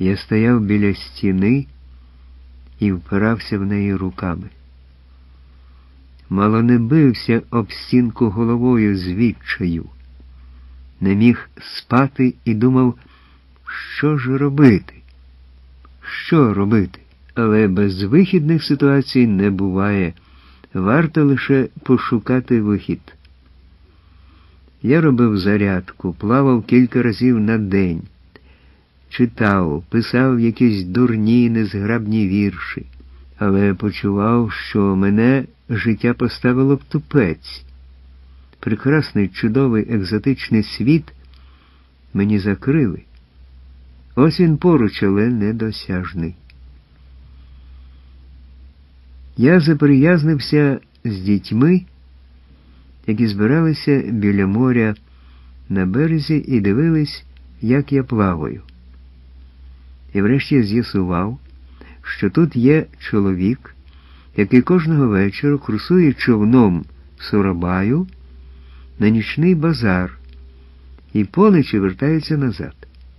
Я стояв біля стіни і впирався в неї руками. Мало не бився об стінку головою з відчаю. Не міг спати і думав, що ж робити? Що робити? Але безвихідних ситуацій не буває. Варто лише пошукати вихід. Я робив зарядку, плавав кілька разів на день. Читав, писав якісь дурні, незграбні вірші. Але почував, що мене життя поставило в тупець. Прекрасний, чудовий, екзотичний світ мені закрили. Ось він поруч, але недосяжний. Я заприязнився з дітьми, які збиралися біля моря на березі і дивились, як я плаваю. І врешті з'ясував, що тут є чоловік, який кожного вечора курсує човном Сурабаю на нічний базар і поночі вертається назад.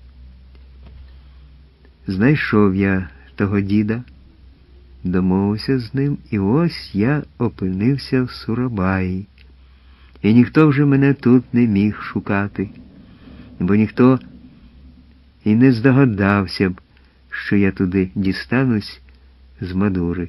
Знайшов я того діда, домовився з ним, і ось я опинився в Сурабаї. І ніхто вже мене тут не міг шукати, бо ніхто і не здогадався б, що я туди дістанусь з Мадури.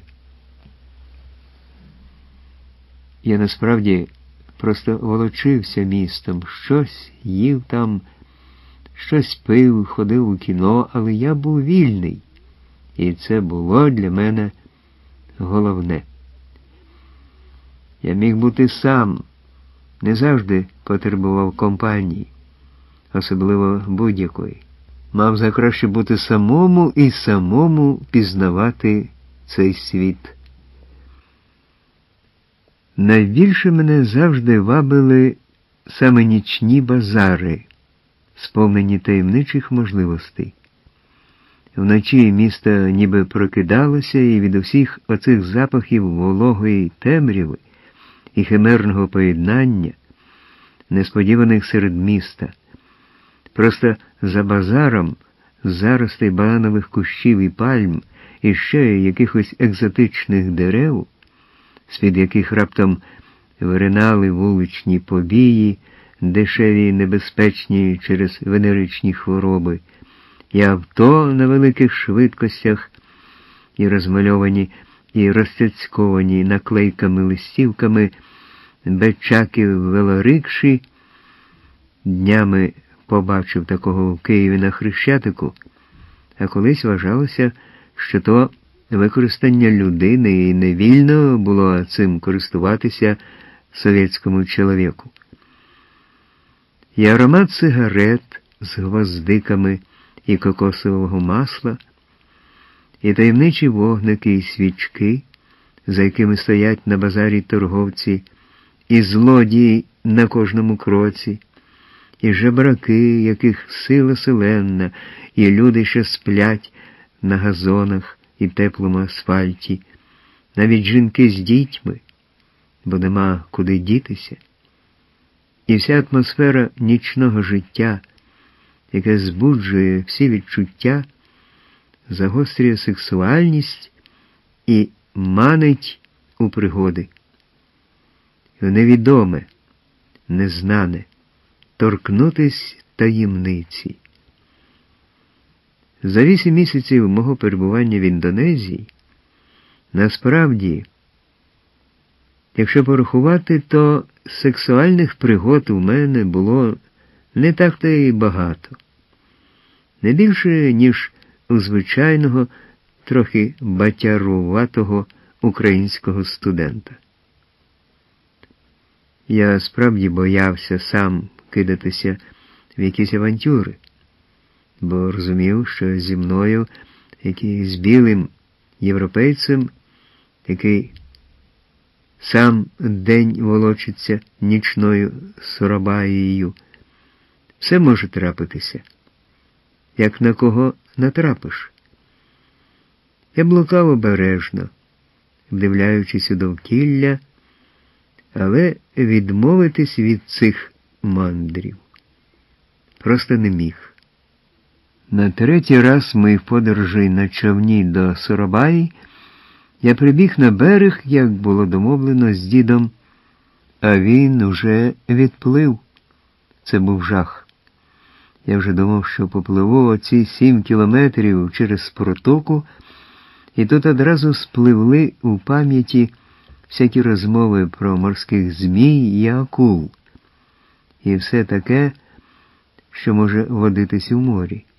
Я насправді просто волочився містом, щось їв там, щось пив, ходив у кіно, але я був вільний. І це було для мене головне. Я міг бути сам, не завжди потребував компанії, особливо будь-якої. Мав за краще бути самому і самому пізнавати цей світ. Найбільше мене завжди вабили саме нічні базари, сповнені таємничих можливостей. Вночі місто ніби прокидалося, і від усіх оцих запахів вологої темряви і химерного поєднання, несподіваних серед міста. Просто за базаром заростей бананових кущів і пальм, і ще якихось екзотичних дерев, з-під яких раптом виринали вуличні побії, дешеві і небезпечні через венеричні хвороби, і авто на великих швидкостях, і розмальовані, і розцяцьковані наклейками-листівками, бечаки в велорикші. Днями побачив такого в Києві на Хрещатику, а колись вважалося, що то використання людини, і невільно було цим користуватися совєтському чоловіку. І аромат сигарет з гвоздиками і кокосового масла, і таємничі вогники і свічки, за якими стоять на базарі торговці, і злодії на кожному кроці, і жебраки, яких сила селенна, і люди, що сплять на газонах і теплому асфальті, навіть жінки з дітьми, бо нема куди дітися. І вся атмосфера нічного життя, яке збуджує всі відчуття, загострює сексуальність і манить у пригоди. В невідоме, незнане, торкнутись таємниці. За 8 місяців мого перебування в Індонезії, насправді, якщо порахувати, то сексуальних пригод у мене було не так-то і багато. Не більше, ніж у звичайного, трохи батяруватого українського студента. Я справді боявся сам кидатися в якісь авантюри, бо розумів, що зі мною, як і з білим європейцем, який сам день волочиться нічною Сурабаєю, все може трапитися, як на кого натрапиш. Я блукав обережно, вдивляючись у довкілля, але відмовитись від цих мандрів просто не міг. На третій раз моїх подорожей на човні до Сурабаї я прибіг на берег, як було домовлено з дідом, а він уже відплив. Це був жах. Я вже думав, що попливу оці 7 кілометрів через протоку, і тут одразу спливли у пам'яті всякі розмови про морських змій і акул, і все таке, що може водитись у морі.